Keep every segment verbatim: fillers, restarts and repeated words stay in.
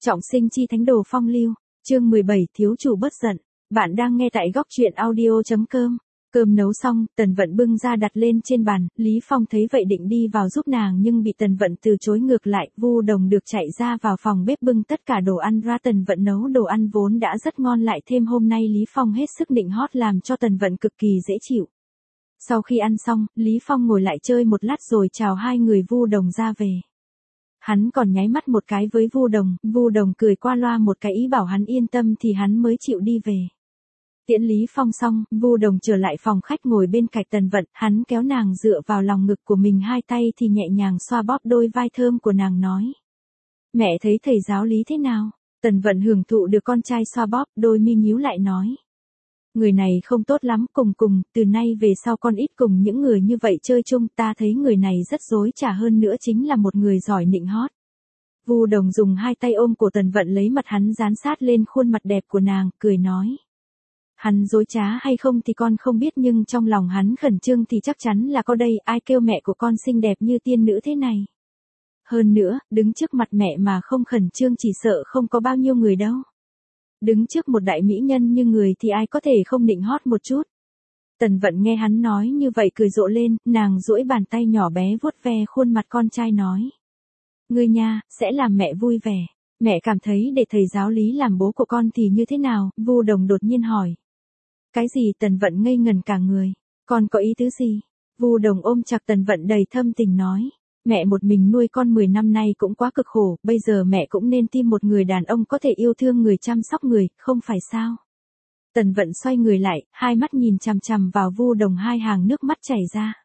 Trọng sinh chi thánh đồ phong lưu, chương mười bảy thiếu chủ bất giận. Bạn đang nghe tại góc truyện audio.com. Cơm nấu xong, Tần Vận bưng ra đặt lên trên bàn, Lý Phong thấy vậy định đi vào giúp nàng nhưng bị Tần Vận từ chối ngược lại, Vu Đồng được chạy ra vào phòng bếp bưng tất cả đồ ăn ra. Tần Vận nấu đồ ăn vốn đã rất ngon lại thêm hôm nay Lý Phong hết sức nịnh hót làm cho Tần Vận cực kỳ dễ chịu. Sau khi ăn xong, Lý Phong ngồi lại chơi một lát rồi chào hai người Vu Đồng ra về. Hắn còn nháy mắt một cái với Vu Đồng, Vu Đồng cười qua loa một cái ý bảo hắn yên tâm thì hắn mới chịu đi về. Tiễn Lý Phong xong, Vu Đồng trở lại phòng khách ngồi bên cạnh Tần Vận, hắn kéo nàng dựa vào lòng ngực của mình hai tay thì nhẹ nhàng xoa bóp đôi vai thơm của nàng nói. Mẹ thấy thầy giáo Lý thế nào? Tần Vận hưởng thụ được con trai xoa bóp, đôi mi nhíu lại nói. Người này không tốt lắm, cùng cùng, từ nay về sau con ít cùng những người như vậy chơi chung, ta thấy người này rất dối trá hơn nữa chính là một người giỏi nịnh hót. Vu Đồng dùng hai tay ôm cổ Tần Vận lấy mặt hắn dán sát lên khuôn mặt đẹp của nàng, cười nói. Hắn dối trá hay không thì con không biết nhưng trong lòng hắn khẩn trương thì chắc chắn là có đây, ai kêu mẹ của con xinh đẹp như tiên nữ thế này. Hơn nữa, đứng trước mặt mẹ mà không khẩn trương chỉ sợ không có bao nhiêu người đâu. Đứng trước một đại mỹ nhân như người thì ai có thể không nịnh hót một chút. Tần Vận nghe hắn nói như vậy cười rộ lên, nàng duỗi bàn tay nhỏ bé vuốt ve khuôn mặt con trai nói. Ngươi nha, sẽ làm mẹ vui vẻ. Mẹ cảm thấy để thầy giáo Lý làm bố của con thì như thế nào? Vu Đồng đột nhiên hỏi. Cái gì? Tần Vận ngây ngần cả người. Con có ý tứ gì? Vu Đồng ôm chặt Tần Vận đầy thâm tình nói. Mẹ một mình nuôi con mười năm nay cũng quá cực khổ, bây giờ mẹ cũng nên tìm một người đàn ông có thể yêu thương người chăm sóc người, không phải sao? Tần Vận xoay người lại, hai mắt nhìn chằm chằm vào Vu Đồng hai hàng nước mắt chảy ra.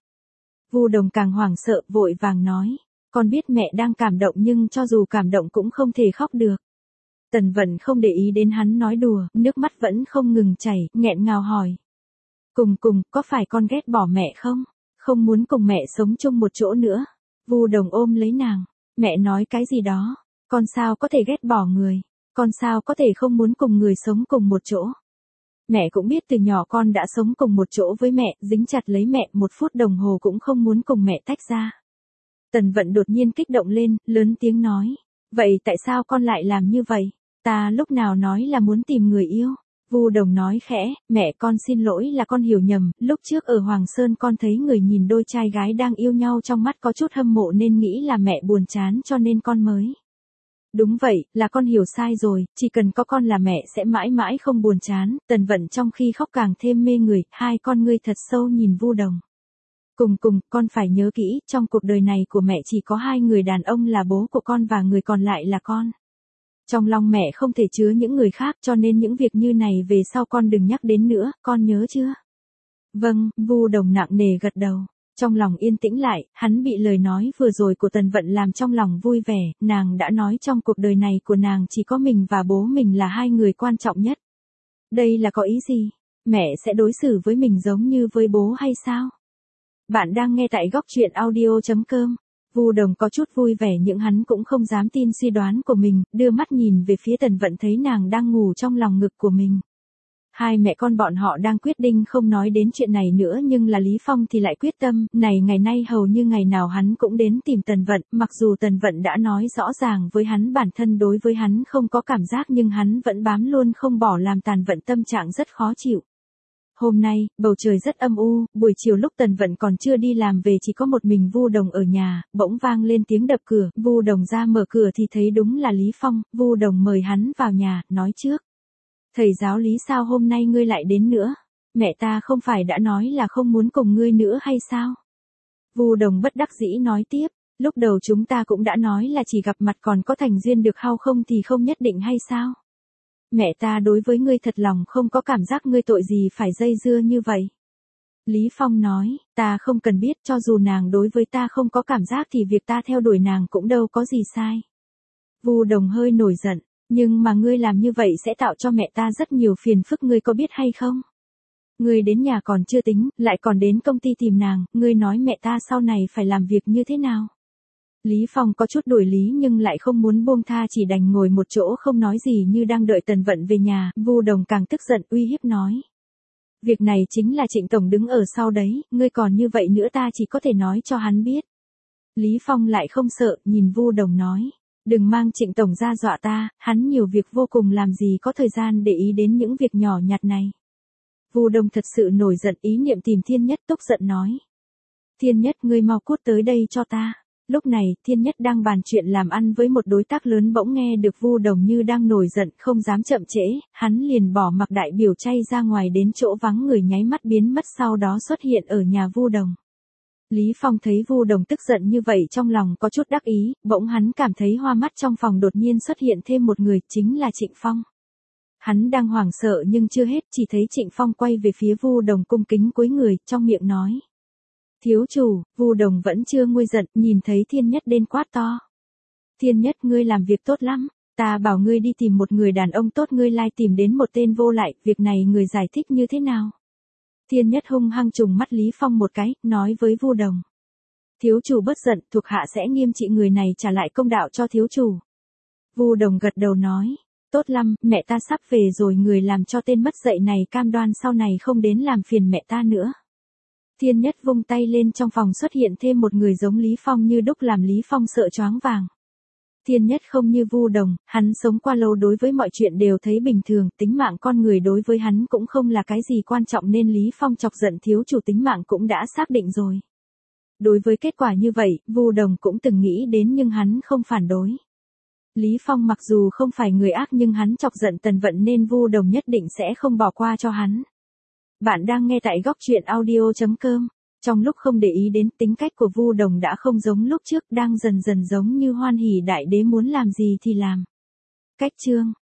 Vu Đồng càng hoảng sợ, vội vàng nói. Con biết mẹ đang cảm động nhưng cho dù cảm động cũng không thể khóc được. Tần Vận không để ý đến hắn nói đùa, nước mắt vẫn không ngừng chảy, nghẹn ngào hỏi. Cùng cùng, có phải con ghét bỏ mẹ không? Không muốn cùng mẹ sống chung một chỗ nữa. Vu Đồng ôm lấy nàng. Mẹ nói cái gì đó? Con sao có thể ghét bỏ người? Con sao có thể không muốn cùng người sống cùng một chỗ? Mẹ cũng biết từ nhỏ con đã sống cùng một chỗ với mẹ, dính chặt lấy mẹ một phút đồng hồ cũng không muốn cùng mẹ tách ra. Tần Vận đột nhiên kích động lên, lớn tiếng nói. Vậy tại sao con lại làm như vậy? Ta lúc nào nói là muốn tìm người yêu? Vu Đồng nói khẽ, mẹ con xin lỗi là con hiểu nhầm, lúc trước ở Hoàng Sơn con thấy người nhìn đôi trai gái đang yêu nhau trong mắt có chút hâm mộ nên nghĩ là mẹ buồn chán cho nên con mới. Đúng vậy, là con hiểu sai rồi, chỉ cần có con là mẹ sẽ mãi mãi không buồn chán. Tần Vận trong khi khóc càng thêm mê người, hai con ngươi thật sâu nhìn Vu Đồng. Cùng cùng, con phải nhớ kỹ, trong cuộc đời này của mẹ chỉ có hai người đàn ông là bố của con và người còn lại là con. Trong lòng mẹ không thể chứa những người khác cho nên những việc như này về sau con đừng nhắc đến nữa, con nhớ chưa? Vâng, Vu Đồng nặng nề gật đầu. Trong lòng yên tĩnh lại, hắn bị lời nói vừa rồi của Tần Vận làm trong lòng vui vẻ, nàng đã nói trong cuộc đời này của nàng chỉ có mình và bố mình là hai người quan trọng nhất. Đây là có ý gì? Mẹ sẽ đối xử với mình giống như với bố hay sao? Bạn đang nghe tại góc truyện audio.com. Vu Đồng có chút vui vẻ nhưng hắn cũng không dám tin suy đoán của mình, đưa mắt nhìn về phía Tần Vận thấy nàng đang ngủ trong lòng ngực của mình. Hai mẹ con bọn họ đang quyết định không nói đến chuyện này nữa nhưng là Lý Phong thì lại quyết tâm, này ngày nay hầu như ngày nào hắn cũng đến tìm Tần Vận, mặc dù Tần Vận đã nói rõ ràng với hắn bản thân đối với hắn không có cảm giác nhưng hắn vẫn bám luôn không bỏ làm Tần Vận tâm trạng rất khó chịu. Hôm nay, bầu trời rất âm u, buổi chiều lúc Tần Vận còn chưa đi làm về chỉ có một mình Vu Đồng ở nhà, bỗng vang lên tiếng đập cửa, Vu Đồng ra mở cửa thì thấy đúng là Lý Phong, Vu Đồng mời hắn vào nhà, nói trước. Thầy giáo Lý sao hôm nay ngươi lại đến nữa? Mẹ ta không phải đã nói là không muốn cùng ngươi nữa hay sao? Vu Đồng bất đắc dĩ nói tiếp, lúc đầu chúng ta cũng đã nói là chỉ gặp mặt còn có thành duyên được hay không thì không nhất định hay sao? Mẹ ta đối với ngươi thật lòng không có cảm giác ngươi tội gì phải dây dưa như vậy. Lý Phong nói, ta không cần biết cho dù nàng đối với ta không có cảm giác thì việc ta theo đuổi nàng cũng đâu có gì sai. Vu Đồng hơi nổi giận, nhưng mà ngươi làm như vậy sẽ tạo cho mẹ ta rất nhiều phiền phức ngươi có biết hay không? Ngươi đến nhà còn chưa tính, lại còn đến công ty tìm nàng, ngươi nói mẹ ta sau này phải làm việc như thế nào? Lý Phong có chút đổi lý nhưng lại không muốn buông tha chỉ đành ngồi một chỗ không nói gì như đang đợi Tần Vận về nhà, Vu Đồng càng tức giận uy hiếp nói. Việc này chính là Trịnh Tổng đứng ở sau đấy, ngươi còn như vậy nữa ta chỉ có thể nói cho hắn biết. Lý Phong lại không sợ, nhìn Vu Đồng nói. Đừng mang Trịnh tổng ra dọa ta, hắn nhiều việc vô cùng làm gì có thời gian để ý đến những việc nhỏ nhặt này. Vu Đông thật sự nổi giận, ý niệm tìm Thiên Nhất, tức giận nói. Thiên Nhất, ngươi mau cút tới đây cho ta. Lúc này, Thiên Nhất đang bàn chuyện làm ăn với một đối tác lớn bỗng nghe được Vu Đồng như đang nổi giận, không dám chậm trễ, hắn liền bỏ mặc đại biểu chay ra ngoài đến chỗ vắng người, nháy mắt biến mất, sau đó xuất hiện ở nhà Vu Đồng. Lý Phong thấy Vu Đồng tức giận như vậy trong lòng có chút đắc ý, bỗng hắn cảm thấy hoa mắt, trong phòng đột nhiên xuất hiện thêm một người, chính là Trịnh Phong. Hắn đang hoảng sợ nhưng chưa hết, chỉ thấy Trịnh Phong quay về phía Vu Đồng cung kính cúi người, trong miệng nói. Thiếu chủ. Vu Đồng vẫn chưa nguôi giận, nhìn thấy Thiên Nhất đến quát to. Thiên Nhất, ngươi làm việc tốt lắm, ta bảo ngươi đi tìm một người đàn ông tốt, ngươi lai tìm đến một tên vô lại, việc này người giải thích như thế nào? Thiên Nhất hung hăng trùng mắt Lý Phong một cái, nói với Vu Đồng. Thiếu chủ bất giận, thuộc hạ sẽ nghiêm trị người này, trả lại công đạo cho thiếu chủ. Vu Đồng gật đầu nói. Tốt lắm, mẹ ta sắp về rồi, người làm cho tên mất dạy này cam đoan sau này không đến làm phiền mẹ ta nữa. Thiên Nhất vung tay lên, trong phòng xuất hiện thêm một người giống Lý Phong như đúc, làm Lý Phong sợ choáng váng. Thiên Nhất không như Vu Đồng, hắn sống qua lâu, đối với mọi chuyện đều thấy bình thường, tính mạng con người đối với hắn cũng không là cái gì quan trọng, nên Lý Phong chọc giận thiếu chủ tính mạng cũng đã xác định rồi. Đối với kết quả như vậy, Vu Đồng cũng từng nghĩ đến nhưng hắn không phản đối. Lý Phong mặc dù không phải người ác nhưng hắn chọc giận Tần Vận nên Vu Đồng nhất định sẽ không bỏ qua cho hắn. Bạn đang nghe tại góc truyện audio chấm com. Trong lúc không để ý đến, tính cách của Vu Đồng đã không giống lúc trước, đang dần dần giống như hoan hỉ đại đế, muốn làm gì thì làm. Cách chương